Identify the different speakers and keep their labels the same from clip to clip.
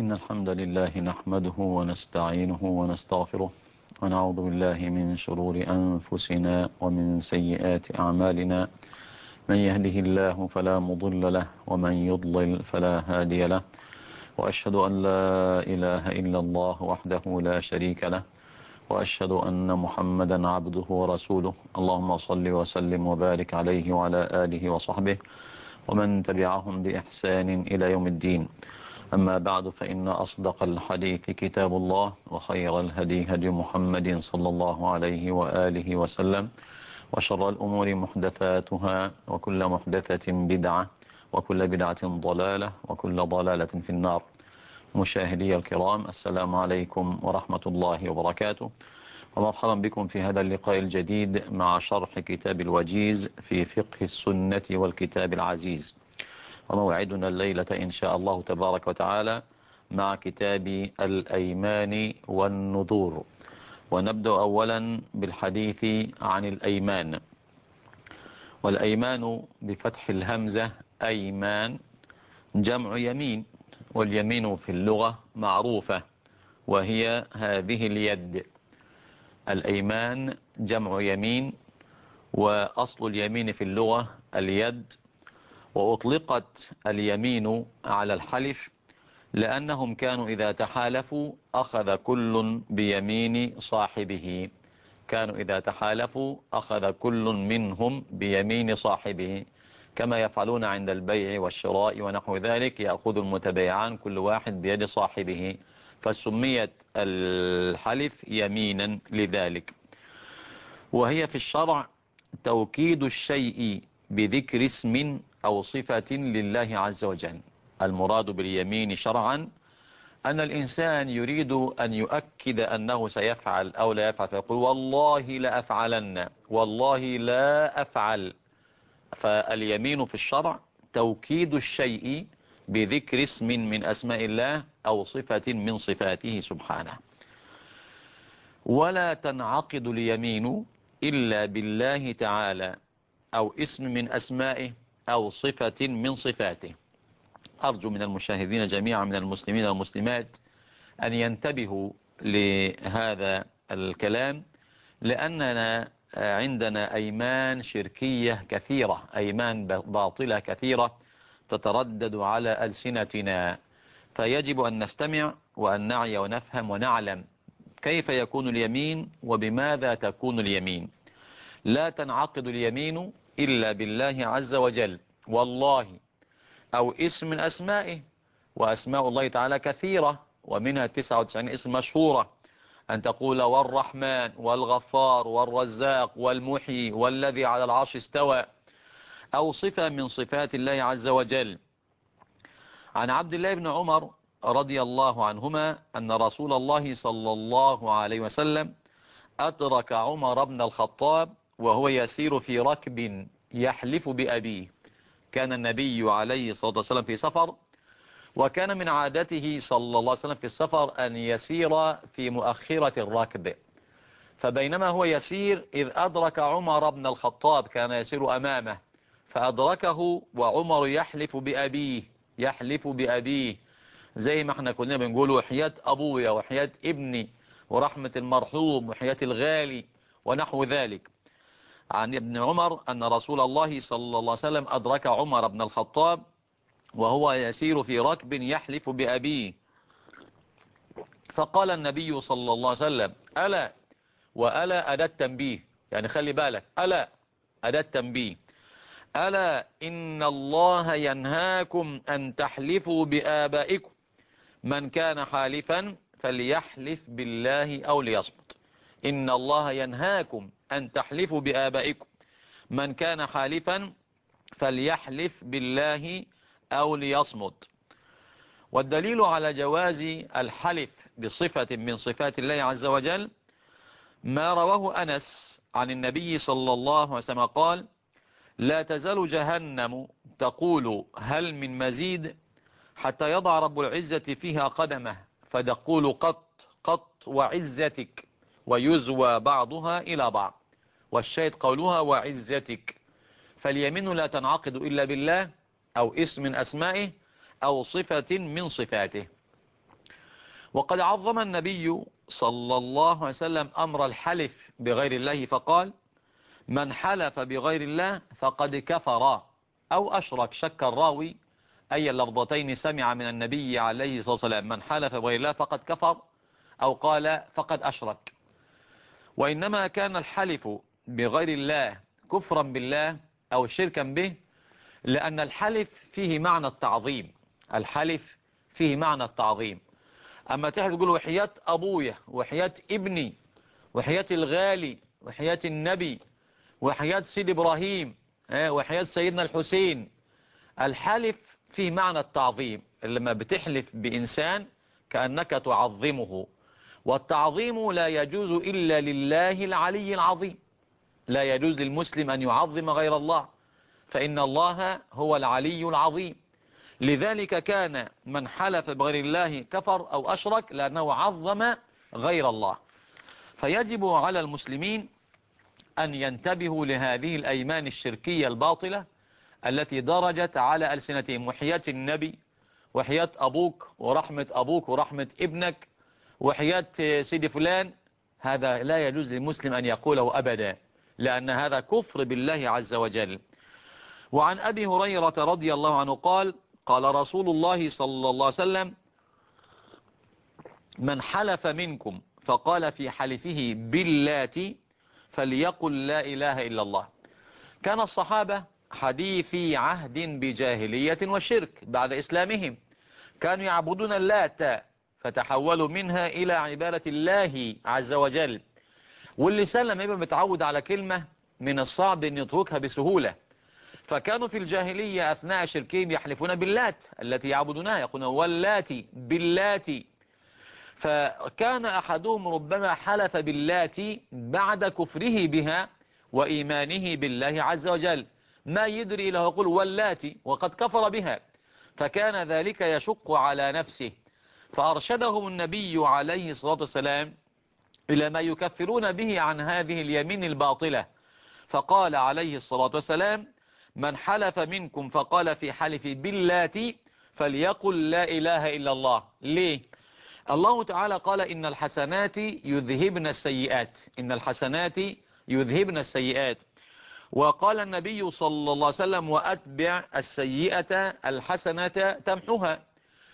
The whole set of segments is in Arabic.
Speaker 1: إن الحمد لله نحمده ونستعينه ونستغفره ونعوذ بالله من شرور أنفسنا ومن سيئات أعمالنا. من يهده الله فلا مضل له ومن يضلل فلا هادي له، وأشهد أن لا إله إلا الله وحده لا شريك له، وأشهد أن محمدا عبده ورسوله. اللهم صل وسلم وبارك عليه وعلى آله وصحبه ومن تبعهم بإحسان إلى يوم الدين. أما بعد، فإن أصدق الحديث كتاب الله، وخير الهدي هدي محمد صلى الله عليه وآله وسلم، وشر الأمور محدثاتها، وكل محدثة بدعة، وكل بدعة ضلالة، وكل ضلالة في النار. مشاهدي الكرام، السلام عليكم ورحمة الله وبركاته، ومرحبا بكم في هذا اللقاء الجديد مع شرح كتاب الوجيز في فقه السنة والكتاب العزيز. وموعدنا الليلة إن شاء الله تبارك وتعالى مع كتاب الأيمان والنذور. ونبدأ أولا بالحديث عن الأيمان. والأيمان بفتح الهمزة أيمان جمع يمين، واليمين في اللغة معروفة وهي هذه اليد. الأيمان جمع يمين، وأصل اليمين في اللغة اليد، وأطلقت اليمين على الحلف لأنهم كانوا إذا تحالفوا أخذ كل بيمين صاحبه. كانوا إذا تحالفوا أخذ كل منهم بيمين صاحبه، كما يفعلون عند البيع والشراء ونحو ذلك، يأخذ المتبايعان كل واحد بيد صاحبه، فسميت الحلف يمينا لذلك. وهي في الشرع توكيد الشيء بذكر اسم أو صفة لله عز وجل. المراد باليمين شرعا أن الإنسان يريد أن يؤكد أنه سيفعل أو لا يفعل، فيقول والله لا أفعلن، والله لا أفعل. فاليمين في الشرع توكيد الشيء بذكر اسم من أسماء الله أو صفة من صفاته سبحانه. ولا تنعقد اليمين إلا بالله تعالى أو اسم من أسمائه أو صفة من صفاته. أرجو من المشاهدين جميعا من المسلمين والمسلمات أن ينتبهوا لهذا الكلام، لأننا عندنا أيمان شركية كثيرة، أيمان باطلة كثيرة تتردد على ألسنتنا، فيجب أن نستمع وأن نعي ونفهم ونعلم كيف يكون اليمين وبماذا تكون اليمين. لا تنعقد اليمين إلا بالله عز وجل، والله، أو اسم من أسمائه، وأسماء الله تعالى كثيرة ومنها 99 اسم مشهورة، أن تقول والرحمن والغفار والرزاق والمحيي والذي على العرش استوى، أو صفة من صفات الله عز وجل. عن عبد الله بن عمر رضي الله عنهما أن رسول الله صلى الله عليه وسلم أدرك عمر بن الخطاب وهو يسير في ركب يحلف بأبيه. كان النبي عليه الصلاة والسلام في سفر، وكان من عادته صلى الله عليه وسلم في السفر أن يسير في مؤخرة الركب. فبينما هو يسير إذ أدرك عمر بن الخطاب، كان يسير أمامه فأدركه وعمر يحلف بأبيه، يحلف بأبيه زي ما احنا كلنا بنقول وحياة أبويا وحياة ابني ورحمة المرحوم وحياة الغالي ونحو ذلك. عن ابن عمر أن رسول الله صلى الله عليه وسلم أدرك عمر بن الخطاب وهو يسير في ركب يحلف بأبيه، فقال النبي صلى الله عليه وسلم ألا، وألا أداة تنبيه، يعني خلي بالك، ألا أداة تنبيه، ألا إن الله ينهاكم أن تحلفوا بآبائكم، من كان حالفا فليحلف بالله أو ليصمت. إن الله ينهاكم أن تحلفوا بآبائكم، من كان حالفا فليحلف بالله أو ليصمت. والدليل على جواز الحلف بصفة من صفات الله عز وجل ما رواه أنس عن النبي صلى الله عليه وسلم قال لا تزال جهنم تقول هل من مزيد حتى يضع رب العزة فيها قدمه فتقول قط قط وعزتك، ويزوى بعضها إلى بعض، والشاهد قولها وعزتك. فاليمين لا تنعقد إلا بالله أو اسم من أسمائه أو صفة من صفاته. وقد عظم النبي صلى الله عليه وسلم أمر الحلف بغير الله فقال: من حلف بغير الله فقد كفر أو أشرك. شك الراوي أي اللفظتين سمع من النبي عليه الصلاة والسلام: من حلف بغير الله فقد كفر، أو قال فقد أشرك. وإنما كان الحلف بغير الله كفرا بالله أو شركا به، لأن الحلف فيه معنى التعظيم. الحلف فيه معنى التعظيم. أما تحلف تقول وحياة أبويا، وحياة ابني، وحياة الغالي، وحياة النبي، وحياة سيد إبراهيم، وحياة سيدنا الحسين. الحلف فيه معنى التعظيم. لما بتحلف بإنسان كأنك تعظمه، والتعظيم لا يجوز إلا لله العلي العظيم. لا يجوز للمسلم أن يعظم غير الله، فإن الله هو العلي العظيم. لذلك كان من حلف بغير الله كفر أو أشرك، لأنه عظم غير الله. فيجب على المسلمين أن ينتبهوا لهذه الأيمان الشركية الباطلة التي درجت على ألسنتهم: وحياة النبي، وحياة أبوك، ورحمة أبوك، ورحمة ابنك، وحياة سيدي فلان. هذا لا يجوز للمسلم أن يقوله أبدا، لأن هذا كفر بالله عز وجل. وعن أبي هريرة رضي الله عنه قال: قال رسول الله صلى الله عليه وسلم: من حلف منكم فقال في حلفه باللات فليقل لا إله إلا الله. كان الصحابة حديثي عهد بجاهلية وشرك بعد إسلامهم، كانوا يعبدون اللات فتحولوا منها إلى عبادة الله عز وجل. واللسان لما يبقى متعود على كلمة من الصعب أن يتركها بسهولة، فكانوا في الجاهلية أثناء شركهم يحلفون باللات التي يعبدونها، يقولون واللاتي باللاتي. فكان أحدهم ربما حلف باللاتي بعد كفره بها وإيمانه بالله عز وجل، ما يدري له يقول واللاتي وقد كفر بها، فكان ذلك يشق على نفسه. فأرشدهم النبي عليه الصلاة والسلام إلى ما يكفرون به عن هذه اليمين الباطلة، فقال عليه الصلاة والسلام: من حلف منكم فقال في حلف باللات فليقل لا إله إلا الله. ليه؟ الله تعالى قال: إن الحسنات يذهبن السيئات، إن الحسنات يذهبن السيئات. وقال النبي صلى الله عليه وسلم: وأتبع السيئة الحسنة تمحها.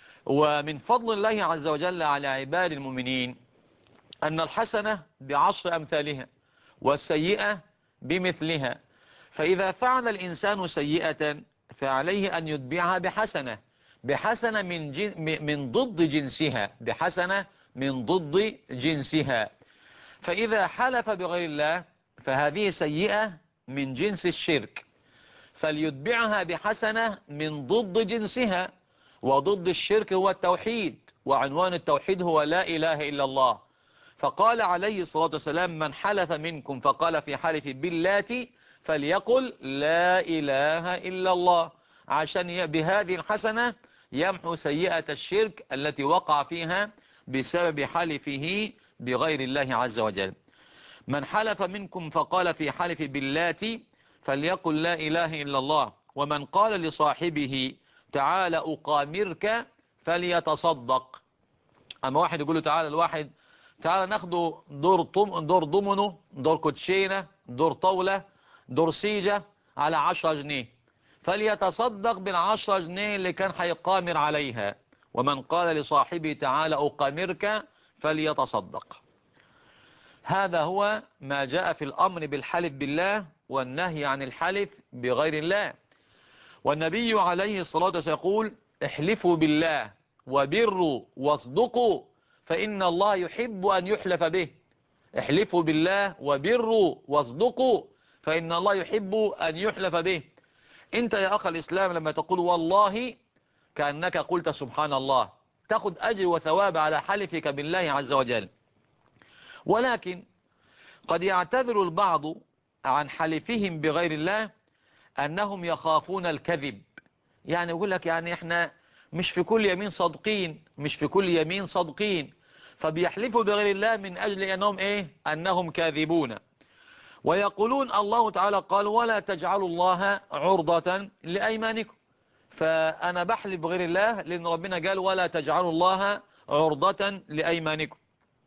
Speaker 1: ومن فضل الله عز وجل على عباد المؤمنين أن الحسنة ب10 أمثالها والسيئة بمثلها. فإذا فعل الإنسان سيئة فعليه أن يتبعها بحسنة، بحسنة من ضد جنسها، بحسنة من ضد جنسها. فإذا حلف بغير الله فهذه سيئة من جنس الشرك، فليتبعها بحسنة من ضد جنسها. وضد الشرك هو التوحيد، وعنوان التوحيد هو لا إله إلا الله. فقال عليه الصلاة والسلام: من حلف منكم فقال في حلف باللات فليقل لا إله إلا الله، عشان بهذه الحسنة يمحو سيئة الشرك التي وقع فيها بسبب حلفه بغير الله عز وجل. من حلف منكم فقال في حلف باللات فليقل لا إله إلا الله. ومن قال لصاحبه تعال أقامرك فليتصدق. أما واحد يقول له تعال، الواحد تعال ناخده دور ضمنه، دور كوتشينة، دور طاولة، دور سيجة على 10 جنيه، فليتصدق بال10 جنيه اللي كان هيقامر عليها. ومن قال لصاحبه تعال أقامرك فليتصدق. هذا هو ما جاء في الأمر بالحلف بالله والنهي عن الحلف بغير الله. والنبي عليه الصلاة والسلام يقول: احلفوا بالله وبروا واصدقوا فإن الله يحب أن يحلف به. احلفوا بالله وبروا واصدقوا فإن الله يحب أن يحلف به. انت يا أخ الإسلام لما تقول والله كأنك قلت سبحان الله، تأخذ أجر وثواب على حلفك بالله عز وجل. ولكن قد يعتذر البعض عن حلفهم بغير الله أنهم يخافون الكذب. يعني يقول لك يعني احنا مش في كل يمين صادقين، مش في كل يمين صادقين، فبيحلفوا بغير الله من أجل أنهم أنهم كاذبون. ويقولون الله تعالى قال: ولا تجعلوا الله عرضة لأيمانكم. فأنا بحلف بغير الله لأن ربنا قال: ولا تجعلوا الله عرضة لأيمانكم.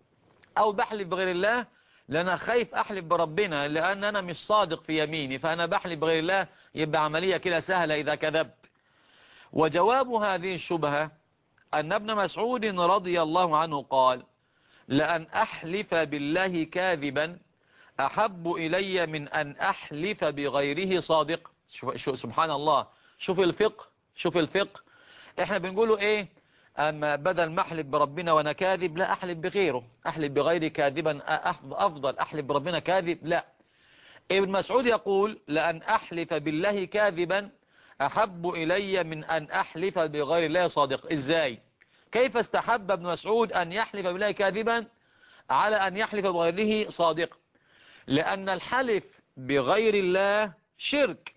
Speaker 1: أو بحلف بغير الله لأن أنا خايف أحلف بربنا لأن أنا مش صادق في يميني، فأنا بحلف بغير الله، يبقى عملية كده سهلة إذا كذبت. وجواب هذه الشبهة أن ابن مسعود رضي الله عنه قال: لأن أحلف بالله كاذبا أحب إلي من أن أحلف بغيره صادق. سبحان الله، شوف الفقه، شوف الفقه. احنا بنقوله ايه؟ اما بدل ما احلف بربنا وانا كاذب، لا احلف بغيره، احلف بغيري كاذبا افضل، احلف بربنا كاذب لا. ابن مسعود يقول: لأن أحلف بالله كاذبا أحب إلي من أن أحلف بغير الله صادق. إزاي؟ كيف استحب ابن مسعود أن يحلف بالله كاذبا على أن يحلف بغيره صادق؟ لأن الحلف بغير الله شرك،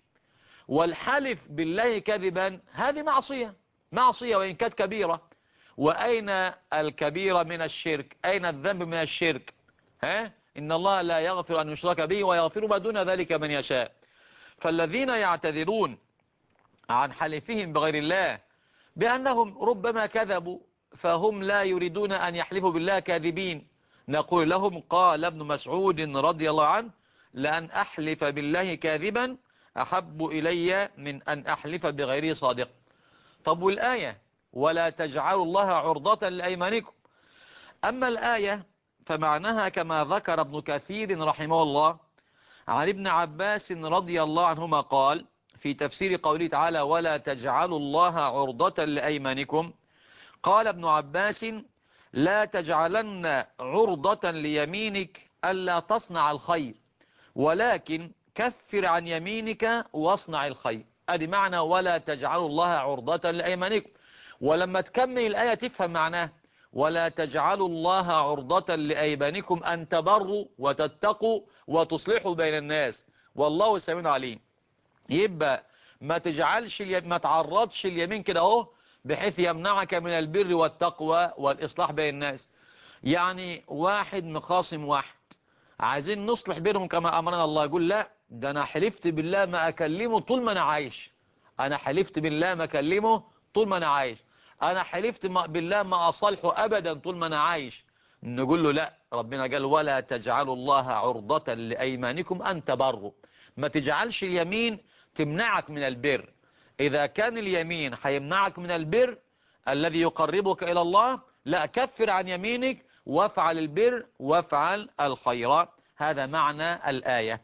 Speaker 1: والحلف بالله كذبا هذه معصية، معصية وإن كانت كبيرة. وأين الكبيرة من الشرك؟ أين الذنب من الشرك؟ إن الله لا يغفر أن يشرك به ويغفر ما دون ذلك من يشاء. فالذين يعتذرون عن حلفهم بغير الله بأنهم ربما كذبوا، فهم لا يريدون أن يحلفوا بالله كاذبين، نقول لهم: قال ابن مسعود رضي الله عنه: لأن أحلف بالله كاذبا أحب إلي من أن أحلف بغيره صادق. طب والآية: ولا تجعلوا الله عرضة لأيمانكم. أما الآية فمعناها كما ذكر ابن كثير رحمه الله عن ابن عباس رضي الله عنهما قال في تفسير قوله تعالى: ولا تجعلوا الله عرضة لأيمانكم، قال ابن عباس: لا تجعلن عرضة ليمينك ألا تصنع الخير، ولكن كفر عن يمينك واصنع الخير. ادي معنى ولا تجعلوا الله عرضة لأيمانكم. ولما تكمل الآية تفهم معناه: ولا تجعلوا الله عرضة لأيمانكم أن تبروا وتتقوا وتصلحوا بين الناس والله سميع عليم. يبقى ما تجعلش ما تعرضش اليمين كده اهو بحيث يمنعك من البر والتقوى والإصلاح بين الناس. يعني واحد مخاصم واحد، عايزين نصلح بينهم كما أمرنا الله، يقول: لا ده أنا حلفت بالله ما أكلمه طول ما أنا عايش، أنا حلفت بالله ما أكلمه طول ما أنا عايش، أنا حلفت بالله ما أصالحه أبدا طول ما أنا عايش. نقول له: لا، ربنا قال: ولا تجعلوا الله عرضة لأيمانكم أن تبروا. ما تجعلش اليمين تمنعك من البر. إذا كان اليمين هيمنعك من البر الذي يقربك إلى الله، لا، كفر عن يمينك وافعل البر وافعل الخير. هذا معنى الآية.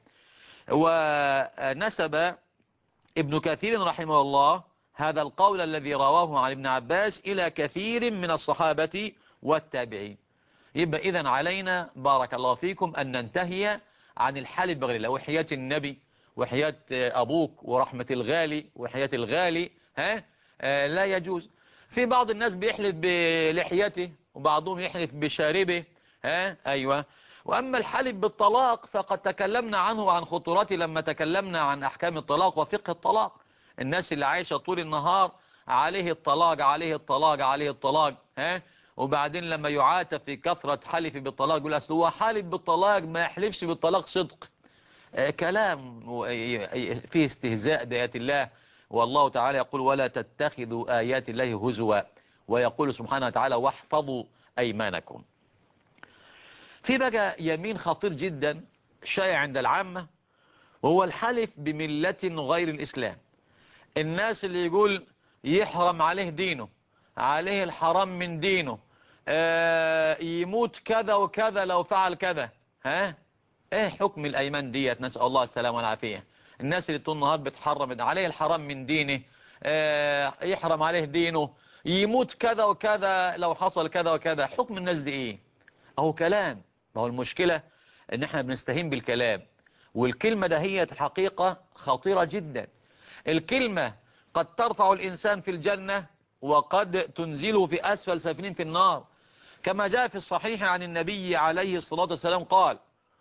Speaker 1: ونسب ابن كثير رحمه الله هذا القول الذي رواه عن ابن عباس إلى كثير من الصحابة والتابعين. يبقى إذن علينا بارك الله فيكم أن ننتهي عن الحلف بغير الله، وحياة النبي وحياة أبوك ورحمة الغالي وحياة الغالي لا يجوز. في بعض الناس بيحلف بلحيته وبعضهم يحلف بشاربه أيوة. وأما الحلف بالطلاق فقد تكلمنا عنه وعن خطورته لما تكلمنا عن أحكام الطلاق وفقه الطلاق. الناس اللي عايشة طول النهار عليه الطلاق عليه الطلاق عليه الطلاق وبعدين لما يعاتب في كثرة حلف بالطلاق يقول: أصل هو حالف بالطلاق ما يحلفش بالطلاق صدق. كلام فيه استهزاء بآيات الله. والله تعالى يقول: ولا تتخذوا آيات الله هزوا، ويقول سبحانه وتعالى: واحفظوا أيمانكم. في بقى يمين خطير جدا شائع عند العامة، وهو الحلف بملة غير الإسلام. الناس اللي يقول يحرم عليه دينه، عليه الحرام من دينه، يموت كذا وكذا لو فعل كذا. ايه حكم الايمان ديت؟ نسأل الله السلامة والعافية. الناس اللي طول النهار بتحرم عليه الحرام من دينه، يحرم عليه دينه، يموت كذا وكذا لو حصل كذا وكذا. حكم الناس دي ايه؟ اهو كلام. ما هو المشكلة ان احنا بنستهين بالكلام، والكلمة ده هي الحقيقة خطيرة جدا. الكلمة قد ترفع الإنسان في الجنة وقد تنزله في أسفل سافلين في النار، كما جاء في الصحيح عن النبي عليه الصلاة والسلام قال: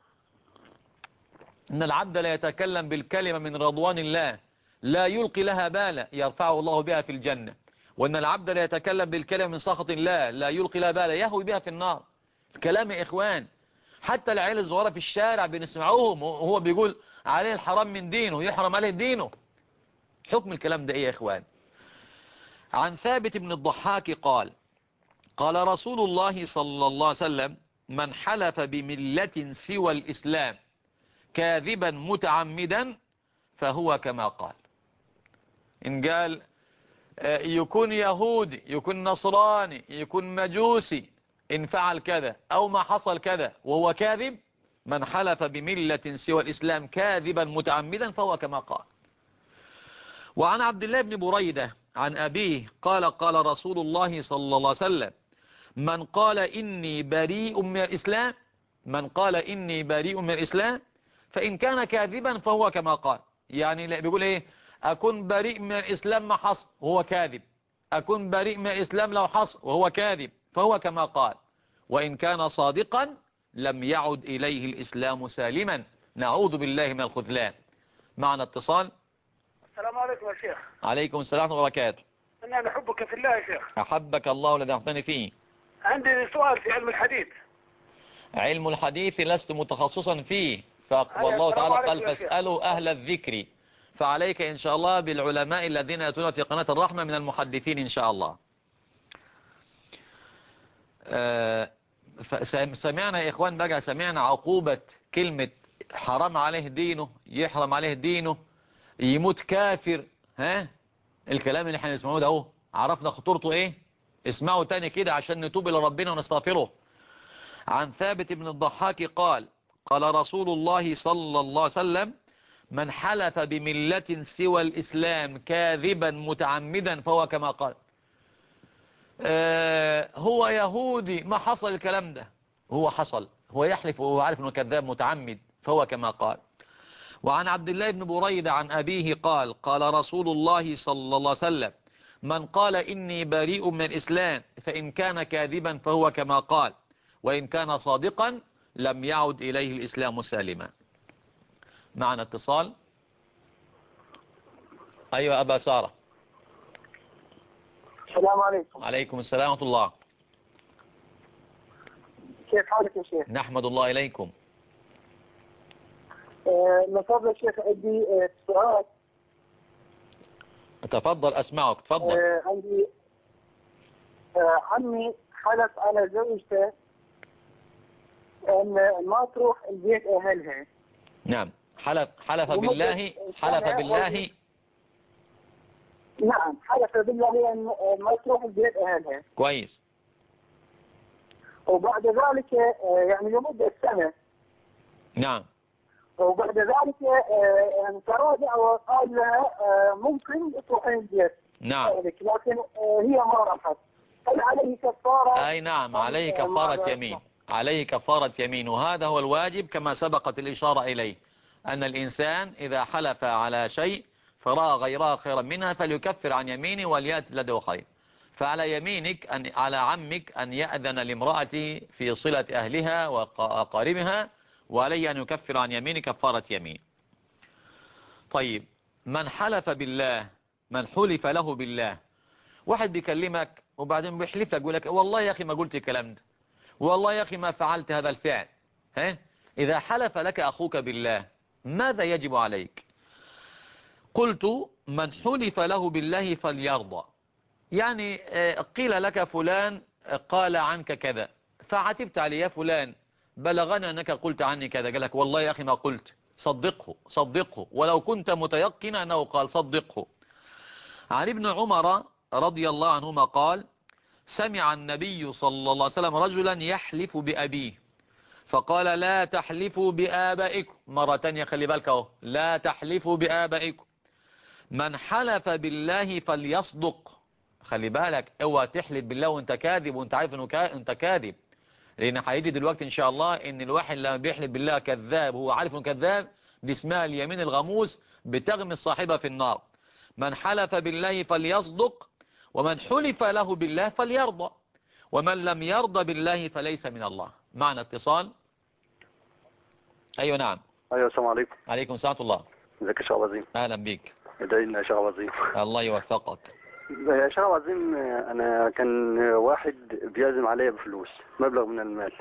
Speaker 1: إن العبد لا يتكلم بالكلمة من رضوان الله لا يلقي لها بالا يرفعه الله بها في الجنة، وإن العبد لا يتكلم بالكلمة من سخط الله لا يلقي لها بالا يهوي بها في النار. الكلام يا إخوان، حتى العيال الصغيرة في الشارع بنسمعوهم وهو بيقول عليه الحرام من دينه، يحرم عليه دينه. حكم الكلام ده ايه يا اخوان؟ عن ثابت بن الضحاك قال: قال رسول الله صلى الله عليه وسلم: من حلف بملة سوى الإسلام كاذبا متعمدا فهو كما قال. إن قال يكون يهودي، يكون نصراني، يكون مجوسي، إن فعل كذا أو ما حصل كذا وهو كاذب، من حلف بملة سوى الإسلام كاذبا متعمدا فهو كما قال. وعن عبد الله بن بريدة عن أبيه قال: قال رسول الله صلى الله عليه وسلم: من قال إني بريء من الإسلام، من قال إني بريء من الإسلام فإن كان كاذبا فهو كما قال. يعني بيقول إيه؟ أكون بريء من الإسلام ما حصل وهو كاذب، أكون بريء من الإسلام لو حصل وهو كاذب، فهو كما قال. وإن كان صادقا لم يعد إليه الإسلام سالما، نعوذ بالله من الخذلان. معنا اتصال.
Speaker 2: السلام عليكم يا شيخ.
Speaker 1: عليكم السلام ورحمة الله وبركاته.
Speaker 2: أنا نحبك في الله يا شيخ.
Speaker 1: أحبك الله الذي أعطاني فيه.
Speaker 2: عندي سؤال في علم الحديث.
Speaker 1: علم الحديث لست متخصصا فيه، والله تعالى قال: فاسألوا أهل الذكر. فعليك إن شاء الله بالعلماء الذين يأتون في قناة الرحمة من المحدثين إن شاء الله. سمعنا يا إخوان بقى، سمعنا عقوبة كلمة حرام عليه دينه، يحرم عليه دينه، يموت كافر. ها الكلام اللي احنا نسمعه ده اهو، عرفنا خطورته ايه؟ اسمعوا تاني كده عشان نتوب إلى ربنا ونستغفره. عن ثابت بن الضحاك قال: قال رسول الله صلى الله عليه وسلم: من حلف بملة سوى الإسلام كاذبا متعمدا فهو كما قال. هو يهودي، ما حصل الكلام ده، هو حصل، هو يحلف وهو عارف انه كذاب متعمد، فهو كما قال. وعن عبد الله بن بريدة عن أبيه قال: قال رسول الله صلى الله عليه وسلم: من قال إني بريء من الإسلام فإن كان كاذبا فهو كما قال، وإن كان صادقا لم يعد إليه الإسلام سالما. معنا اتصال. أيوة أبا سارة.
Speaker 2: السلام عليكم.
Speaker 1: عليكم السلام ورحمة الله.
Speaker 2: كيف حالك يا شيخ؟
Speaker 1: نحمد الله إليكم.
Speaker 2: من فضل الشيخ عندي سؤال.
Speaker 1: تفضل أسمعك، تفضل.
Speaker 2: عندي عمي حلف على زوجته أن ما تروح البيت أهلها.
Speaker 1: نعم، حلف بالله، حلف بالله.
Speaker 2: نعم، حلف بالله أن ما تروح البيت أهلها.
Speaker 1: كويس.
Speaker 2: وبعد ذلك يعني لمدة سنة.
Speaker 1: نعم.
Speaker 2: وبعد ذلك تراجع وقال لها ممكن تروحين البيت.
Speaker 1: نعم.
Speaker 2: لكن هي ما راحت. هل عليه كفارة؟
Speaker 1: أي نعم، عليه كفارة يمين، عليه كفارة يمين، وهذا هو الواجب كما سبقت الإشارة إليه، أن الإنسان إذا حلف على شيء فرأى غيرها خيرا منها فليكفر عن يمينه وليأتي لديه خير. فعلى يمينك على عمك أن يأذن لامرأته في صلة أهلها وأقاربها، وعليه أن يكفر عن يمينه كفارة يمين. طيب، من حلف بالله، من حلف له بالله، واحد بيكلمك وبعدين بيحلف لك، يقول لك والله يا أخي ما قلت الكلام ده، والله يا أخي ما فعلت هذا الفعل. إذا حلف لك أخوك بالله ماذا يجب عليك؟ قلت: من حلف له بالله فليرضى. يعني قيل لك فلان قال عنك كذا، فعتبت عليه: يا فلان بلغنا أنك قلت عني كذا. قال لك والله يا أخي ما قلت. صدقه، صدقه ولو كنت متيقنا أنه قال، صدقه. عن ابن عمر رضي الله عنهما قال: سمع النبي صلى الله عليه وسلم رجلا يحلف بأبيه فقال: لا تحلفوا بآبائكم. مرة تانية خلي بالك اهو، لا تحلفوا بآبائكم. من حلف بالله فليصدق. خلي بالك، اوعى تحلف بالله وانت كاذب وانت عارف انه انت كاذب، لان هيجي دلوقتي ان شاء الله ان الواحد لما بيحلف بالله كذاب وهو عارف انه كذاب، دي اسمها اليمين الغموس، بتغمس صاحبها في النار. من حلف بالله فليصدق، ومن حلف له بالله فليرضى، ومن لم يرضى بالله فليس من الله. معنا اتصال. ايوه نعم.
Speaker 3: ايوه السلام عليكم.
Speaker 1: عليكم السلام ورحمة الله.
Speaker 3: ازيك يا شيخ عظيم؟
Speaker 1: اهلا بيك.
Speaker 3: ادعي لنا يا شيخ عظيم.
Speaker 1: الله يوفقك.
Speaker 3: يا شيخ عظيم، انا كان واحد بيعزم عليا بفلوس مبلغ من المال،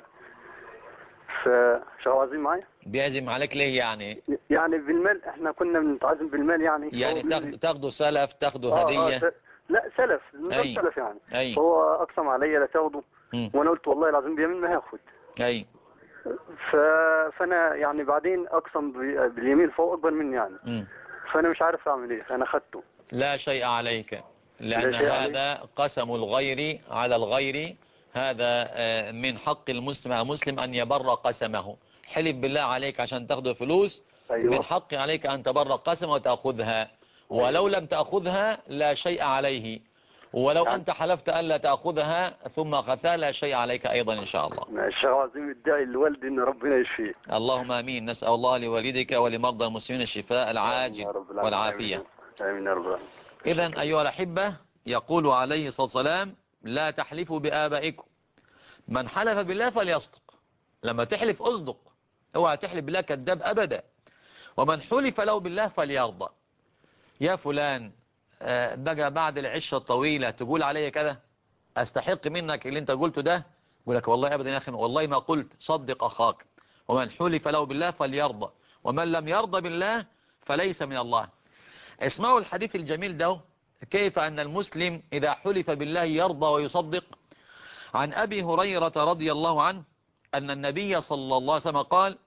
Speaker 3: فشيخ عظيم معايا؟
Speaker 1: بيعزم عليك ليه يعني؟
Speaker 3: يعني بالمال، احنا كنا بنتعزم بالمال يعني
Speaker 1: تاخدوا سلف، تاخدوا هدية؟
Speaker 3: لا سلف، نظام
Speaker 1: أي.
Speaker 3: سلف يعني.
Speaker 1: أي.
Speaker 3: فهو اقسم عليا لا تاخده،
Speaker 1: مم.
Speaker 3: وانا قلت والله العظيم بيمين ما هاخد.
Speaker 1: أي.
Speaker 3: ف... فانا يعني بعدين اقسم باليمين فهو اكبر مني يعني.
Speaker 1: مم.
Speaker 3: فانا مش عارف اعمل ايه، فانا خدته.
Speaker 1: لا شيء عليك، لأن
Speaker 3: لا شيء علي.
Speaker 1: هذا قسم الغير على الغير. هذا من حق المسلم على المسلم أن يبر قسمه. حلف بالله عليك عشان تاخذ فلوس، من
Speaker 3: ايوه.
Speaker 1: حق عليك أن تبر قسمه وتأخذها. ولو
Speaker 3: أيوة.
Speaker 1: لم تأخذها لا شيء عليه، ولو
Speaker 3: يعني
Speaker 1: أنت حلفت ألا تأخذها ثم أخذتها لا شيء عليك أيضا إن شاء الله.
Speaker 3: الشيخ عظيم الداعي لوالدي ان ربنا يشفيه.
Speaker 1: اللهم آمين. نسأل الله لوالدك ولمرضى المسلمين الشفاء
Speaker 3: آمين
Speaker 1: العاجل
Speaker 3: يا رب العالمين.
Speaker 1: والعافية.
Speaker 3: امين يا رب العالمين.
Speaker 1: إذن أيها الأحبة، يقول عليه الصلاة والسلام: لا تحلفوا بآبائكم، من حلف بالله فليصدق. لما تحلف أصدق، اوعى تحلف بالله كذاب أبدا. ومن حلف له بالله فليرضى. يا فلان، بقى بعد العشرة الطويلة تقول علي كذا، أستحق منك اللي انت قلته ده؟ يقول لك والله أبدا يا أخي، والله ما قلت. صدق أخاك. ومن حلف له بالله فليرضى، ومن لم يرضى بالله فليس من الله. اسمعوا الحديث الجميل ده، كيف أن المسلم إذا حلف بالله يرضى ويصدق. عن أبي هريرة رضي الله عنه أن النبي صلى الله عليه وسلم قال: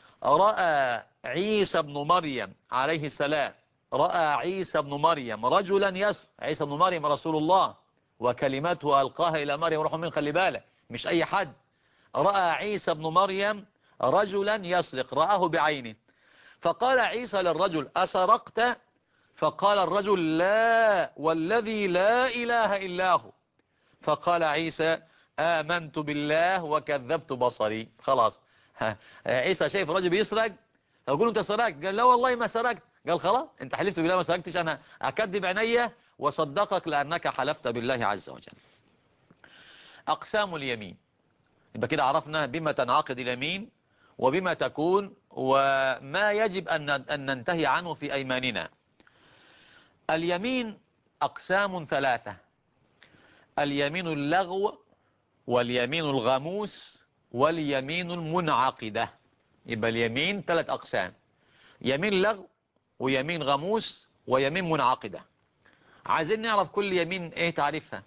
Speaker 1: رأى عيسى بن مريم عليه السلام، رأى عيسى بن مريم رجلا يسرق. عيسى بن مريم رسول الله، وكلمته ألقاها إلى مريم روح من، خلي بالك مش أي حد. رأى عيسى بن مريم رجلا يسرق، رآه بعينه. فقال عيسى للرجل: أسرقت؟ فقال الرجل: لا والذي لا إله إلا هو. فقال عيسى: آمنت بالله وكذبت بصري. خلاص. عيسى شايف الرجل بيسرق، فقول له: انت سرقت؟ قال: لا والله ما سرقت. قال: خلاص، انت حلفت بالله ما سرقتش، انا اكذب عينيا وصدقك لانك حلفت بالله عز وجل. اقسام اليمين. يبقى كده عرفنا بما تنعقد اليمين، وبما تكون، وما يجب ان ننتهي عنه في ايماننا. اليمين اقسام ثلاثة: اليمين اللغو، واليمين الغموس، واليمين المنعقدة. يبقى اليمين ثلاث أقسام: يمين لغو، ويمين غموس، ويمين منعقدة. عايزين نعرف كل يمين ايه تعريفها.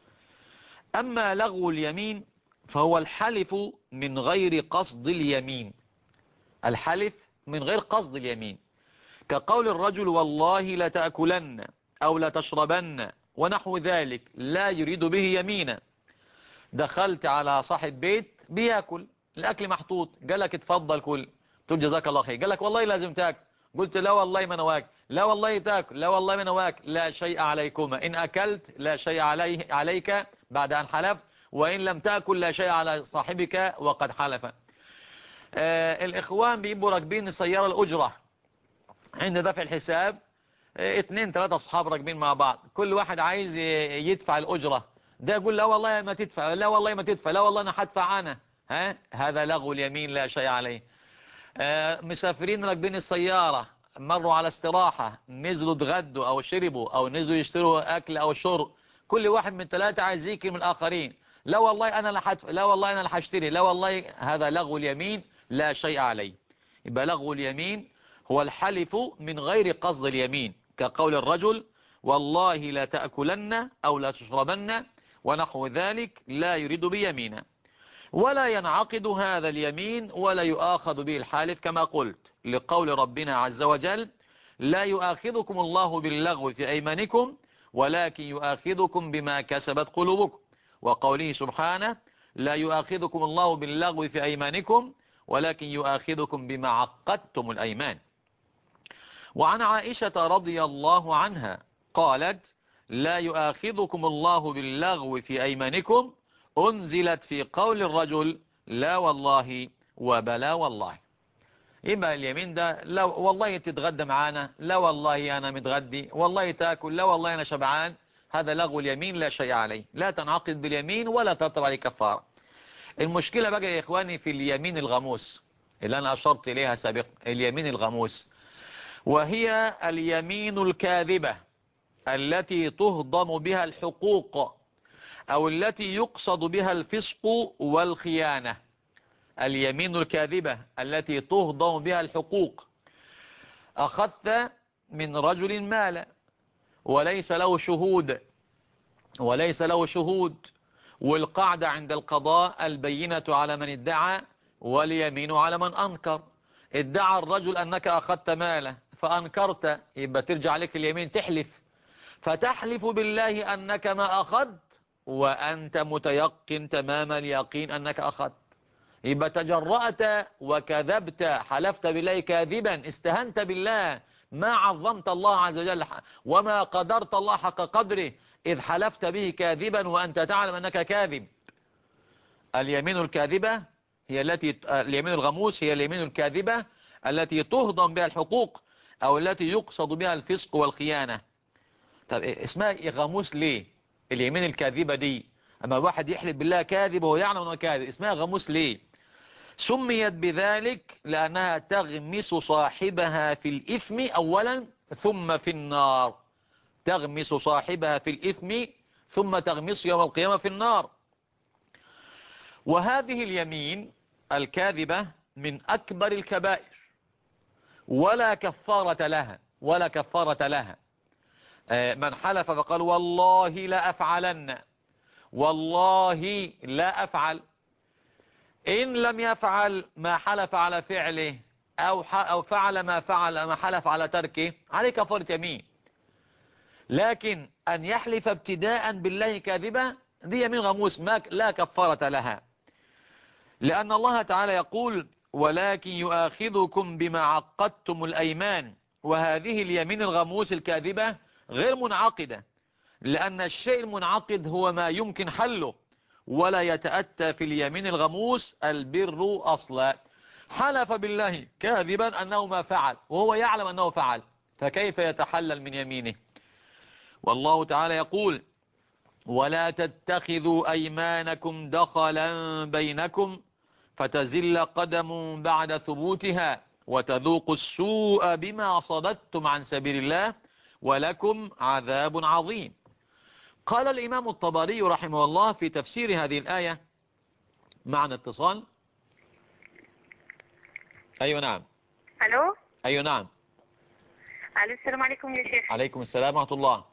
Speaker 1: أما لغو اليمين فهو الحلف من غير قصد اليمين. الحلف من غير قصد اليمين، كقول الرجل: والله لتأكلن أو لتشربن ونحو ذلك، لا يريد به يمينا. دخلت على صاحب بيت بياكل، الأكل محطوط، قالك اتفضل كل، تقول جزاك الله خير. قالك والله لازم تاكل، قلت لا والله ما نواك، لا والله تاكل، لا والله ما نواك. لا شيء عليكما، إن أكلت لا شيء عليك بعد أن حلفت، وإن لم تأكل لا شيء على صاحبك وقد حلف. الإخوان بيبقوا راكبين السيارة الأجرة، عند دفع الحساب 2 3 أصحاب راكبين مع بعض، كل واحد عايز يدفع الأجرة. ده يقول: لا والله ما تدفع، لا والله ما تدفع، لا والله أنا هدفع أنا. هذا لغو اليمين لا شيء عليه. مسافرين راكبين السيارة، مروا على استراحة، نزلوا اتغدوا أو شربوا أو نزلوا يشتروا أكل أو شرب، كل واحد من 3 عايز يكل من الآخرين: لا والله أنا لا هدفع، لا والله أنا لا هشتري، لا والله. هذا لغو اليمين لا شيء عليه. يبقى لغو اليمين هو الحلف من غير قصد اليمين، كقول الرجل: والله لا تأكلن أو لا تشربن ونحو ذلك، لا يريد بيمينا. ولا ينعقد هذا اليمين ولا يؤاخذ به الحالف، كما قلت لقول ربنا عز وجل: لا يؤاخذكم الله باللغو في أيمانكم ولكن يؤاخذكم بما كسبت قلوبكم. وقوله سبحانه: لا يؤاخذكم الله باللغو في أيمانكم ولكن يؤاخذكم بما عقدتم الأيمان. وعن عائشة رضي الله عنها قالت: لا يؤاخذكم الله باللغو في أيمانكم أنزلت في قول الرجل: لا والله وبلا والله. يبقى اليمين ده: لا والله تتغدى معانا، لا والله أنا متغدي، والله تأكل، لا والله أنا شبعان. هذا لغو اليمين لا شيء عليه، لا تنعقد باليمين ولا ترتب عليه كفارة. المشكلة بقى يا إخواني في اليمين الغموس اللي أنا أشرت إليها سابقا. اليمين الغموس وهي اليمين الكاذبة التي تهضم بها الحقوق، أو التي يقصد بها الفسق والخيانة. اليمين الكاذبة التي تهضم بها الحقوق: أخذت من رجل مالا وليس له شهود، وليس له شهود. والقاعدة عند القضاء البينة على من ادعى واليمين على من أنكر. ادعى الرجل أنك أخذت ماله فأنكرت، يبقى ترجع لك اليمين تحلف، فتحلف بالله أنك ما أخذت وأنت متيقن تمام اليقين أنك أخذت. يبقى تجرأت وكذبت، حلفت بالله كاذبا، استهنت بالله، ما عظمت الله عز وجل وما قدرت الله حق قدره إذ حلفت به كاذبا وأنت تعلم أنك كاذب. اليمين الكاذبة هي اليمين الغموس هي اليمين الكاذبة التي تهضم بها الحقوق أو التي يقصد بها الفسق والخيانة. طب اسمها غموس ليه اليمين الكاذبة دي؟ أما واحد يحلف بالله كاذب وهو يعلم أنه كاذب، اسمها غموس ليه؟ سميت بذلك لأنها تغمس صاحبها في الإثم أولا ثم في النار. تغمس صاحبها في الإثم ثم تغمس يوم القيامة في النار. وهذه اليمين الكاذبة من أكبر الكبائر ولا كفارة لها، ولا كفارة لها. من حلف فقال والله لا أفعلن، والله لا أفعل، إن لم يفعل ما حلف على فعله أو فعل ما حلف على تركه، عليه كفارة يمين. لكن أن يحلف ابتداء بالله كاذبا دي يمين غموس لا كفارة لها، لأن الله تعالى يقول ولكن يؤاخذكم بما عقدتم الأيمان. وهذه اليمين الغموس الكاذبة غير منعقدة، لأن الشيء المنعقد هو ما يمكن حله، ولا يتأتى في اليمين الغموس البر أصلا. حلف بالله كاذبا أنه ما فعل وهو يعلم أنه فعل، فكيف يتحلل من يمينه؟ والله تعالى يقول ولا تتخذوا أيمانكم دخلا بينكم فتزل قدم بعد ثبوتها وتذوقوا السوء بما صددتم عن سبيل الله ولكم عذاب عظيم. قال الإمام الطبري رحمه الله في تفسير هذه الآية، معنى اتصال. أيوة نعم.
Speaker 4: ألو.
Speaker 1: أيوة نعم.
Speaker 4: ألو السلام عليكم يا شيخ.
Speaker 1: عليكم السلام ورحمة الله.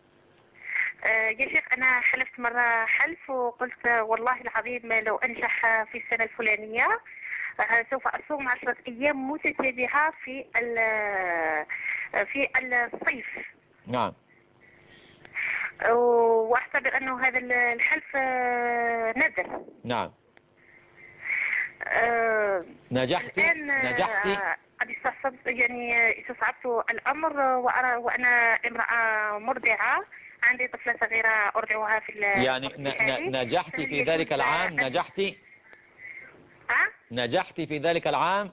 Speaker 4: يا شيخ أنا حلفت مرة حلف وقلت والله العظيم لو أنجح في السنة الفلانية سوف أصوم 10 أيام متتابعة في الصيف.
Speaker 1: نعم.
Speaker 4: واعتبر أنه هذا الحلف نذر.
Speaker 1: نعم. نجحتي.
Speaker 4: قد استصعبت الأمر وأنا امرأة مرضعة، عندي طفلة صغيرة أرضعها في
Speaker 1: يعني نجحتي في ذلك العام؟ نجحتي في ذلك العام؟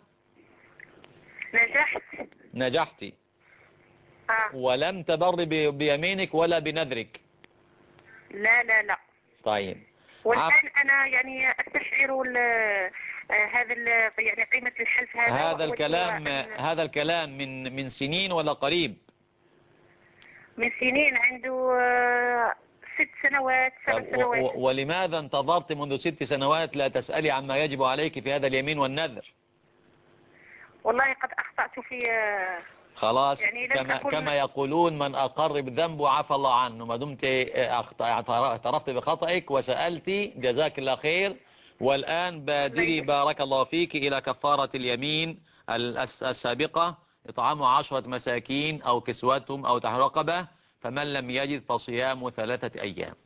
Speaker 1: نجحتي. ولم تبر بيمينك ولا بنذرك؟
Speaker 4: لا.
Speaker 1: طيب.
Speaker 4: والآن أنا يعني أستشعر هذا يعني قيمة الحلف
Speaker 1: هذا الكلام من سنين ولا قريب؟
Speaker 4: من سنين، عنده 6 سنوات 7 سنوات.
Speaker 1: ولماذا انتظرت منذ 6 سنوات لا تسألي عما يجب عليك في هذا اليمين والنذر؟
Speaker 4: والله قد أخطأت في
Speaker 1: خلاص يعني كما يقولون من أقر بذنب عفى الله عنه. ما دمت اعترفت بخطئك وسألت جزاك الله خير، والآن بادري بارك الله فيك إلى كفارة اليمين السابقة، إطعام 10 مساكين أو كسوتهم أو تحرير رقبة، فمن لم يجد فصيام 3 أيام.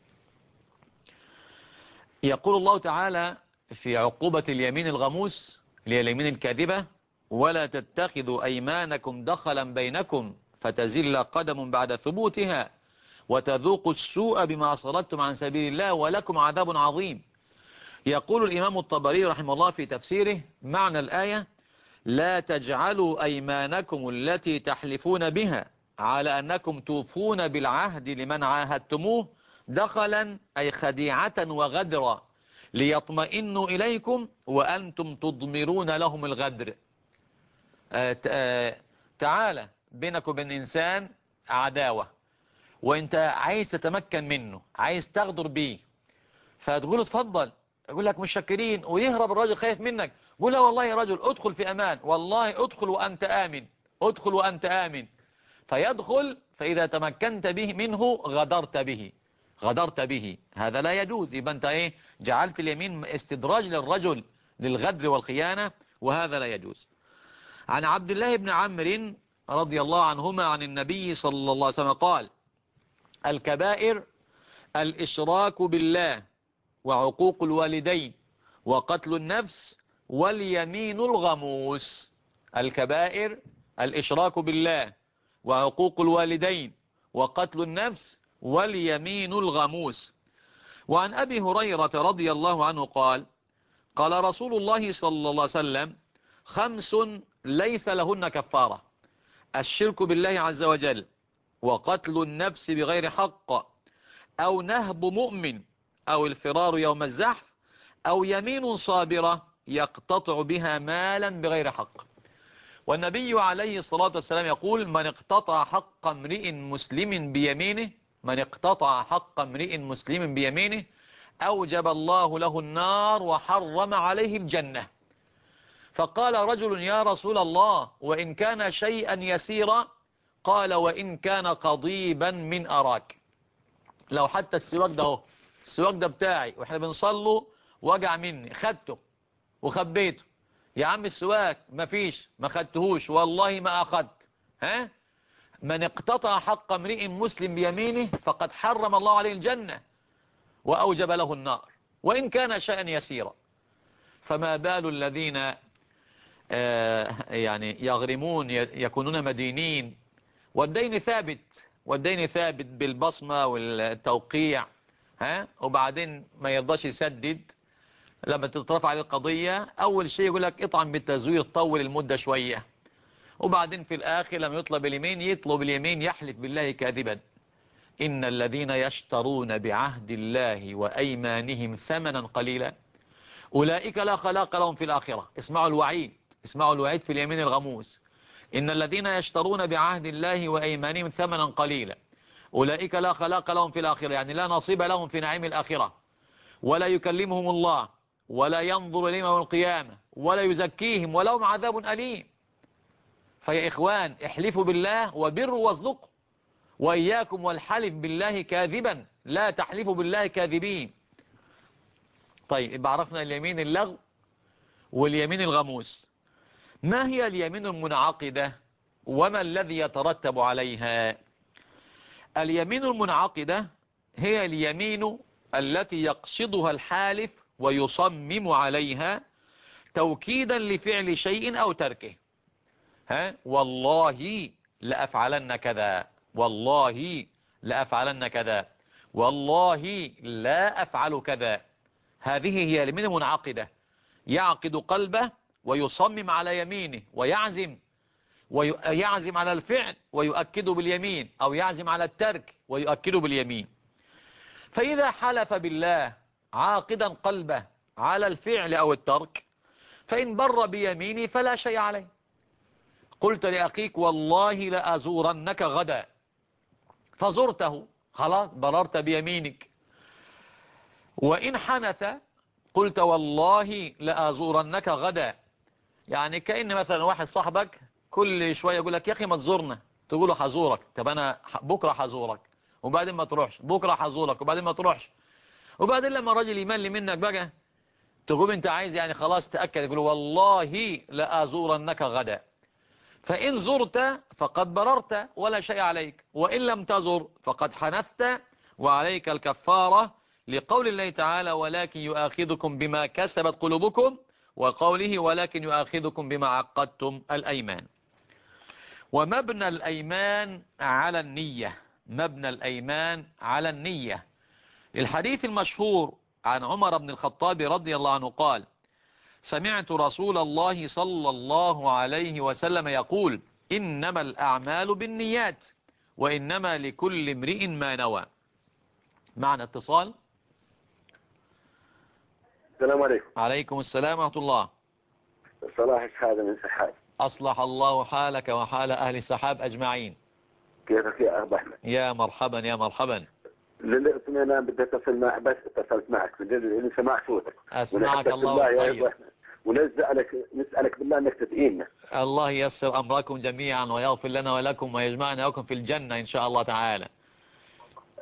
Speaker 1: يقول الله تعالى في عقوبة اليمين الغموس اللي هي اليمين الكاذبة ولا تتخذوا أيمانكم دخلا بينكم فتزل قدم بعد ثبوتها وتذوقوا السوء بما صددتم عن سبيل الله ولكم عذاب عظيم. يقول الإمام الطبري رحمه الله في تفسيره معنى الآية لا تجعلوا أيمانكم التي تحلفون بها على أنكم توفون بالعهد لمن عاهدتموه دخلا أي خديعة وغدرا ليطمئنوا إليكم وأنتم تضمرون لهم الغدر. تعالى بينك وبين إنسان عداوة وانت عايز تتمكن منه، عايز تغدر بيه، فتقول اتفضل، يقول لك مش شاكرين، ويهرب الراجل خايف منك، قول له والله يا رجل ادخل في أمان، والله ادخل وأنت آمن، ادخل وأنت آمن، فيدخل، فإذا تمكنت به منه غدرت به غدرت به، هذا لا يجوز. يبقى أنت إيه؟ جعلت اليمين استدراج للرجل للغدر والخيانة، وهذا لا يجوز. عن عبد الله بن عمرو رضي الله عنهما عن النبي صلى الله عليه وسلم قال: الكبائر الإشراك بالله وعقوق الوالدين وقتل النفس واليمين الغموس. الكبائر الإشراك بالله وعقوق الوالدين وقتل النفس واليمين الغموس. وعن أبي هريرة رضي الله عنه قال: قال رسول الله صلى الله عليه وسلم: 5 ليس لهن كفارة: الشرك بالله عز وجل، وقتل النفس بغير حق، أو نهب مؤمن، أو الفرار يوم الزحف، أو يمين صابرة يقتطع بها مالا بغير حق. والنبي عليه الصلاة والسلام يقول: من اقتطع حق امرئ مسلم بيمينه، من اقتطع حق امرئ مسلم بيمينه أوجب الله له النار وحرم عليه الجنة. فقال رجل: يا رسول الله، وإن كان شيئا يسيرا؟ قال: وإن كان قضيبا من أراك. لو حتى السواك ده اهو، السواك ده بتاعي واحنا بنصلوا وجع مني، خدته وخبيته. يا عم السواك مفيش، ما خدتهوش، والله ما أخدت. ها؟ من اقتطع حق امرئ مسلم بيمينه فقد حرم الله عليه الجنة وأوجب له النار، وإن كان شيئا يسيرا. فما بال الذين يعني يغرمون، يكونون مدينين، والدين ثابت، والدين ثابت بالبصمة والتوقيع، ها؟ وبعدين ما يرضاش يسدد. لما تترفع عليه القضية أول شيء يقول لك اطعن بالتزوير، طول المدة شوية، وبعدين في الآخر لما يطلب اليمين يطلب اليمين يحلف بالله كاذبا. إن الذين يشترون بعهد الله وأيمانهم ثمنا قليلا أولئك لا خلاق لهم في الآخرة. اسمعوا الوعيد، اسمعوا الوعيد في اليمين الغموس: إن الذين يشترون بعهد الله وأيمانهم ثمنا قليلا أولئك لا خلاق لهم في الآخرة، يعني لا نصيب لهم في نعيم الآخرة، ولا يكلمهم الله، ولا ينظر إليهم يوم القيامة، ولا يزكيهم، ولهم عذاب أليم. فيا إخوان، احلفوا بالله وبروا واصدقوا، وإياكم والحلف بالله كاذبا، لا تحلفوا بالله كاذبين. طيب، عرفنا اليمين اللغو واليمين الغموس. ما هي اليمين المنعقدة وما الذي يترتب عليها؟ اليمين المنعقدة هي اليمين التي يقصدها الحالف ويصمم عليها توكيدا لفعل شيء أو تركه. ها؟ والله لأفعلن كذا، والله لأفعلن كذا، والله لا أفعل كذا. هذه هي اليمين المنعقدة. يعقد قلبه ويصمم على يمينه ويعزم، ويعزم على الفعل ويؤكده باليمين، أو يعزم على الترك ويؤكده باليمين. فإذا حلف بالله عاقدا قلبه على الفعل أو الترك، فإن بر بيمينه فلا شيء عليه. قلت لأخيك: والله لأزورنك غدا، فزرته، خلاص بررت بيمينك. وإن حنث قلت: والله لأزورنك غدا، يعني كأن مثلا واحد صاحبك كل شوية يقول لك: يا أخي ما تزورنا، تقول له: حزورك. طب أنا بكرة حزورك، وبعدين ما تروحش، بكرة حزورك، وبعدين ما تروحش، وبعدين لما الراجل يمل منك بقى تقوم انت عايز يعني خلاص تأكد، يقول: والله لأزورنك غدا. فإن زرت فقد بررت ولا شيء عليك، وإن لم تزر فقد حنثت وعليك الكفارة، لقول الله تعالى: ولكن يؤاخذكم بما كسبت قلوبكم، وقوله: ولكن يؤاخذكم بما عقدتم الأيمان. ومبنى الأيمان على النية، مبنى الأيمان على النية. الحديث المشهور عن عمر بن الخطاب رضي الله عنه قال: سمعت رسول الله صلى الله عليه وسلم يقول: إنما الأعمال بالنيات وإنما لكل امرئ ما نوى. معنا اتصال.
Speaker 5: السلام عليكم.
Speaker 1: عليكم السلام ورحمة الله.
Speaker 5: صلاح هذا من سحاب.
Speaker 1: أصلح الله حالك وحال أهل السحاب أجمعين.
Speaker 5: كيفك يا أخ أحمد؟
Speaker 1: يا مرحبا يا مرحبا.
Speaker 5: أنا بدي أتصل معك، بس اتصلت معك لأني سمعت صوتك.
Speaker 1: أسمعك الله الخير.
Speaker 5: نسألك بالله أنك تدعينا.
Speaker 1: الله ييسر أمركم جميعا ويغفر لنا ولكم ويجمعنا وكم في الجنة إن شاء الله تعالى.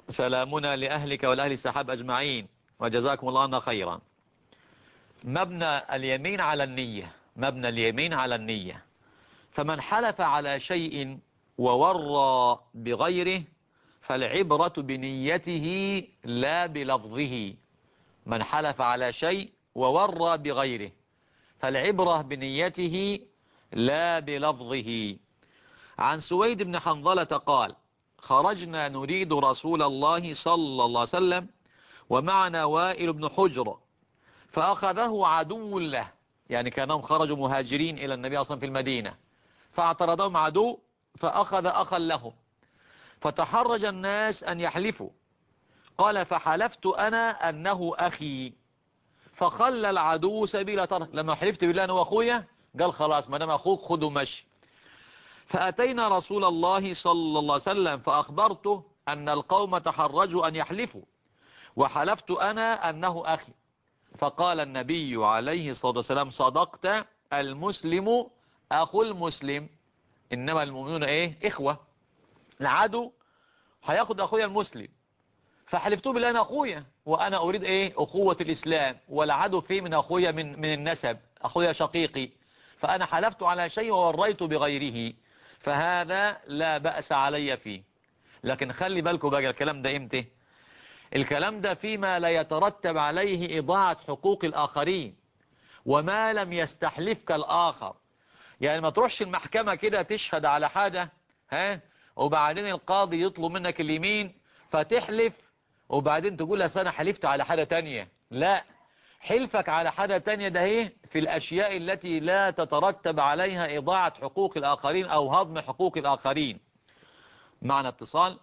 Speaker 1: سلامنا لأهلك ولأهل السحاب أجمعين، وجزاكم الله عنا خيرا. مبنى اليمين على النية، مبنى اليمين على النية. فمن حلف على شيء وورى بغيره فالعبرة بنيته لا بلفظه. من حلف على شيء وورى بغيره فالعبرة بنيته لا بلفظه. عن سويد بن حنظلة قال: خرجنا نريد رسول الله صلى الله عليه وسلم ومعنا وائل بن حجر فأخذه عدو له، يعني كانهم خرجوا مهاجرين إلى النبي أصلا في المدينة، فاعترضهم عدو فأخذ أخا لهم، فتحرج الناس أن يحلفوا. قال: فحلفت أنا أنه أخي، فخلى العدو سبيل طرق. لما حلفت بالله أنه أخويا قال خلاص ما دام أخوك خذوا مشي. فأتينا رسول الله صلى الله عليه وسلم فأخبرته أن القوم تحرجوا أن يحلفوا، وحلفت أنا أنه أخي. فقال النبي عليه الصلاة والسلام: صدقت، المسلم أخو المسلم، إنما المؤمنون إخوة. العدو هياخد أخويا المسلم، فحلفتوا بالله أنا أخويا وأنا أريد أخوة الإسلام، والعدو فيه من أخويا من النسب، أخويا شقيقي، فأنا حلفت على شيء ووريت بغيره، فهذا لا بأس علي فيه. لكن خلي بالكم بقى الكلام ده إمتى؟ الكلام ده فيما لا يترتب عليه إضاعة حقوق الآخرين وما لم يستحلفك الآخر. يعني ما تروحش المحكمة كده تشهد على حاجة وبعدين القاضي يطلب منك اليمين فتحلف وبعدين تقول له أنا حلفت على حاجة تانية. لا، حلفك على حاجة تانية ده في الأشياء التي لا تترتب عليها إضاعة حقوق الآخرين أو هضم حقوق الآخرين. معنا اتصال.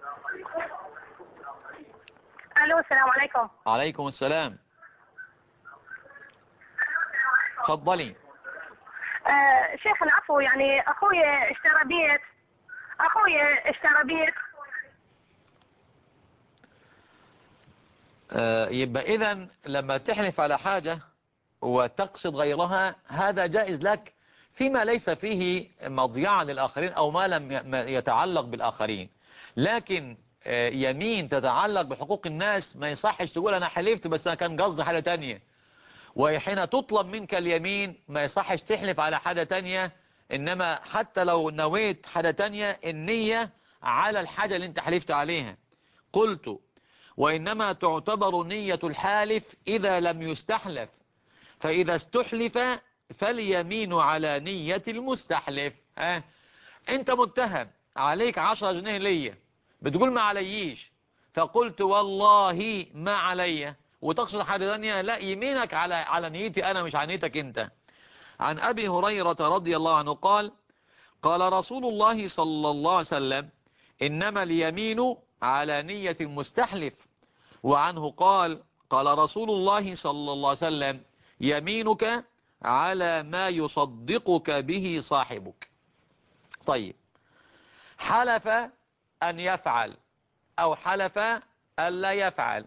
Speaker 4: الو، السلام عليكم.
Speaker 1: عليكم السلام، تفضلي.
Speaker 4: شيخ العفو، يعني اخويا اشترى بيت.
Speaker 1: يبقى إذن لما تحلف على حاجة وتقصد غيرها هذا جائز لك فيما ليس فيه مضيعة للآخرين أو ما لم يتعلق بالآخرين. لكن يمين تتعلق بحقوق الناس ما يصحش تقول أنا حلفت بس أنا كان قصدي حاجة تانية. وحين تطلب منك اليمين ما يصحش تحلف على حاجة تانية، إنما حتى لو نويت حاجة تانية النية على الحاجة اللي انت حلفت عليها. قلت: وإنما تعتبر نية الحالف إذا لم يستحلف، فإذا استحلف فاليمين على نية المستحلف. انت متهم عليك 10 جنيه ليا، بتقول ما عليش، فقلت والله ما علي وتقصد حاجة ثانية، لا، يمينك على نيتي أنا مش على نيتك أنت. عن أبي هريرة رضي الله عنه قال: قال رسول الله صلى الله عليه وسلم: إنما اليمين على نية المستحلف. وعنه قال: قال رسول الله صلى الله عليه وسلم: يمينك على ما يصدقك به صاحبك. طيب، حلف أن يفعل أو حلف ألا يفعل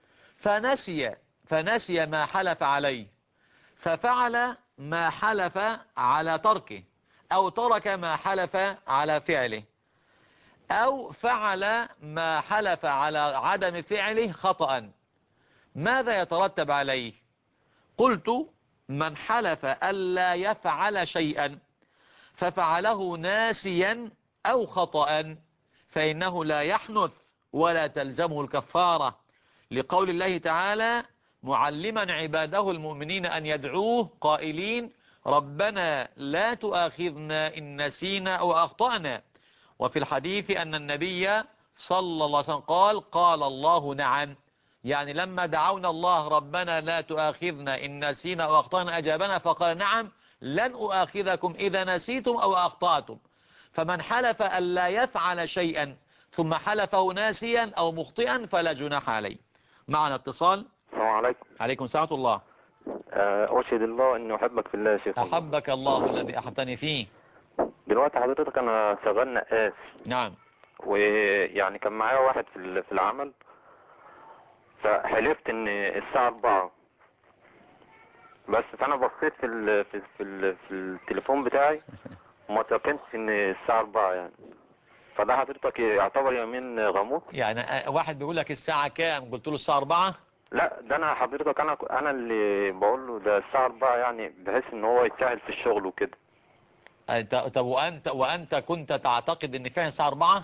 Speaker 1: فنسي ما حلف عليه، ففعل ما حلف على تركه، أو ترك ما حلف على فعله، أو فعل ما حلف على عدم فعله خطأ، ماذا يترتب عليه؟ قلت: من حلف ألا يفعل شيئا ففعله ناسيا أو خطأ فإنه لا يحنث ولا تلزمه الكفارة، لقول الله تعالى معلما عباده المؤمنين أن يدعوه قائلين: ربنا لا تؤاخذنا إن نسينا أو أخطأنا. وفي الحديث أن النبي صلى الله عليه وسلم قال الله نعم، يعني لما دعونا الله ربنا لا تؤاخذنا إن نسينا أو أخطأنا أجابنا فقال: نعم لن أؤاخذكم إذا نسيتم أو أخطأتم. فمن حلف ألا يفعل شيئا ثم حلفه ناسيا أو مخطئا فلا جناح عليه. معنا اتصال.
Speaker 3: السلام عليكم.
Speaker 1: عليكم السلام ورحمة الله.
Speaker 3: أشهد الله إني أحبك في الله يا شيخ.
Speaker 1: أحبك الله الذي أحبتني فيه.
Speaker 3: دلوقتي حضرتك أنا شغال نقاس.
Speaker 1: نعم.
Speaker 3: ويعني كان معايا واحد في العمل، فحلفت إن الساعة 4، بس فأنا بصيت في التليفون بتاعي وما تيقنتش إن الساعة 4 يعني.
Speaker 6: فده حضرتك يعتبر يمين غموض؟
Speaker 1: يعني واحد بيقول لك الساعة كام، قلت له الساعة 4.
Speaker 6: لا ده انا حضرتك انا اللي بقول له ده الساعة 4 يعني بحيث ان هو يتسهل في الشغل وكده.
Speaker 1: طب وانت كنت تعتقد ان فعلا الساعة 4؟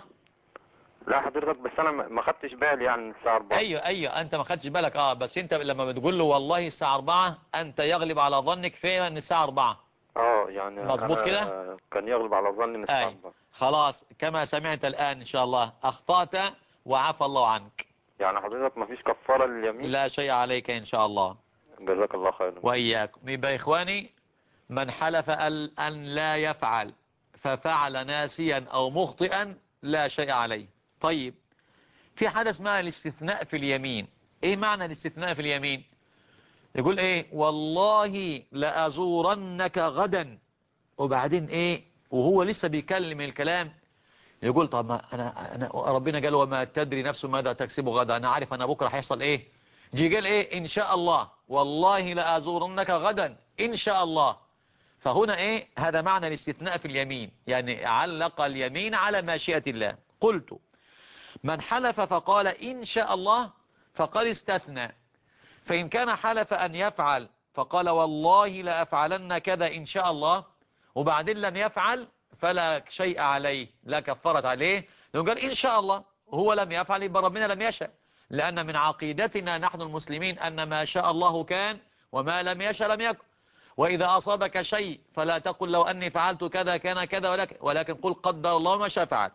Speaker 6: لا حضرتك بس انا ما خدتش بالي يعني من الساعة 4.
Speaker 1: ايوه انت ما خدتش بالك. بس انت لما بتقول له والله الساعة 4 انت يغلب على ظنك فعلا ان الساعة 4.
Speaker 6: يعني
Speaker 1: مظبوط كده.
Speaker 6: كان يغلب على ظني ان الساعة 4.
Speaker 1: خلاص كما سمعت الآن إن شاء الله أخطأت وعفى الله عنك.
Speaker 6: يعني حضرتك ما فيش كفارة لليمين؟
Speaker 1: لا شيء عليك إن شاء الله.
Speaker 6: جزاك الله خيرا.
Speaker 1: وإياكم. يبقى إخواني، من حلف أن لا يفعل ففعل ناسيا أو مخطئا لا شيء عليه. طيب، في حاجة اسمها الاستثناء في اليمين. إيه معنى الاستثناء في اليمين؟ يقول إيه؟ والله لأزورنك غدا، وبعدين إيه وهو لسه بيكلم الكلام يقول طب ما أنا ربنا قال وما تدري نفس ماذا تكسب غدا، أنا عارف أنا بكرة هيحصل إيه. جي قال إيه؟ إن شاء الله، والله لأزورنك غدا إن شاء الله. فهنا إيه؟ هذا معنى الاستثناء في اليمين، يعني علق اليمين على ماشيئة الله. قلت من حلف فقال إن شاء الله فقد استثنى. فإن كان حلف أن يفعل فقال والله لأفعلن كذا إن شاء الله، وبعدين لم يفعل فلا شيء عليه، لا كفرت عليه، لأنه قال إن شاء الله وهو لم يفعل يبقى ربنا لم يشاء. لأن من عقيدتنا نحن المسلمين أن ما شاء الله كان وما لم يشاء لم يكن. وإذا أصابك شيء فلا تقل لو أني فعلت كذا كان كذا، ولكن قل قدر الله ما شاء فعل.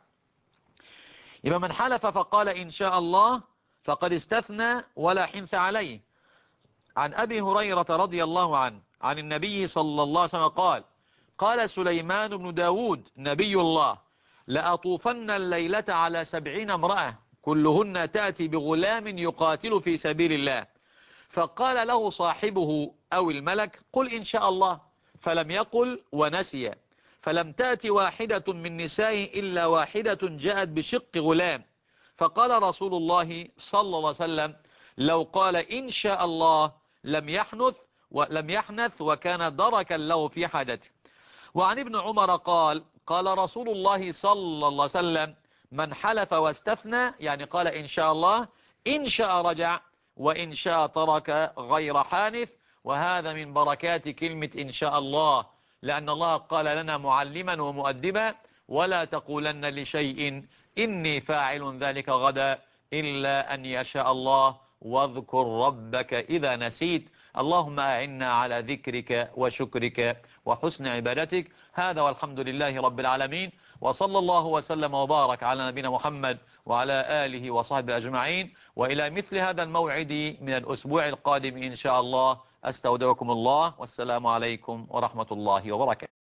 Speaker 1: يبقى من حلف فقال إن شاء الله فقد استثنى ولا حنث عليه. عن أبي هريرة رضي الله عنه عن النبي صلى الله عليه وسلم قال قال سليمان بن داود نبي الله لأطوفن الليلة على 70 امرأة كلهن تأتي بغلام يقاتل في سبيل الله. فقال له صاحبه أو الملك قل إن شاء الله، فلم يقل ونسي. فلم تأتي واحدة من نسائه إلا واحدة جاءت بشق غلام. فقال رسول الله صلى الله عليه وسلم لو قال إن شاء الله لم يحنث وكان دركا له في حاجته. وعن ابن عمر قال قال رسول الله صلى الله عليه وسلم من حلف واستثنى، يعني قال إن شاء الله، إن شاء رجع وإن شاء ترك غير حانث. وهذا من بركات كلمة إن شاء الله، لأن الله قال لنا معلما ومؤدبا ولا تقولن لشيء إني فاعل ذلك غدا إلا أن يشاء الله واذكر ربك إذا نسيت. اللهم أعنا على ذكرك وشكرك وحسن عبادتك. هذا والحمد لله رب العالمين، وصلى الله وسلم وبارك على نبينا محمد وعلى آله وصحبه أجمعين. وإلى مثل هذا الموعد من الأسبوع القادم إن شاء الله أستودعكم الله، والسلام عليكم ورحمة الله وبركاته.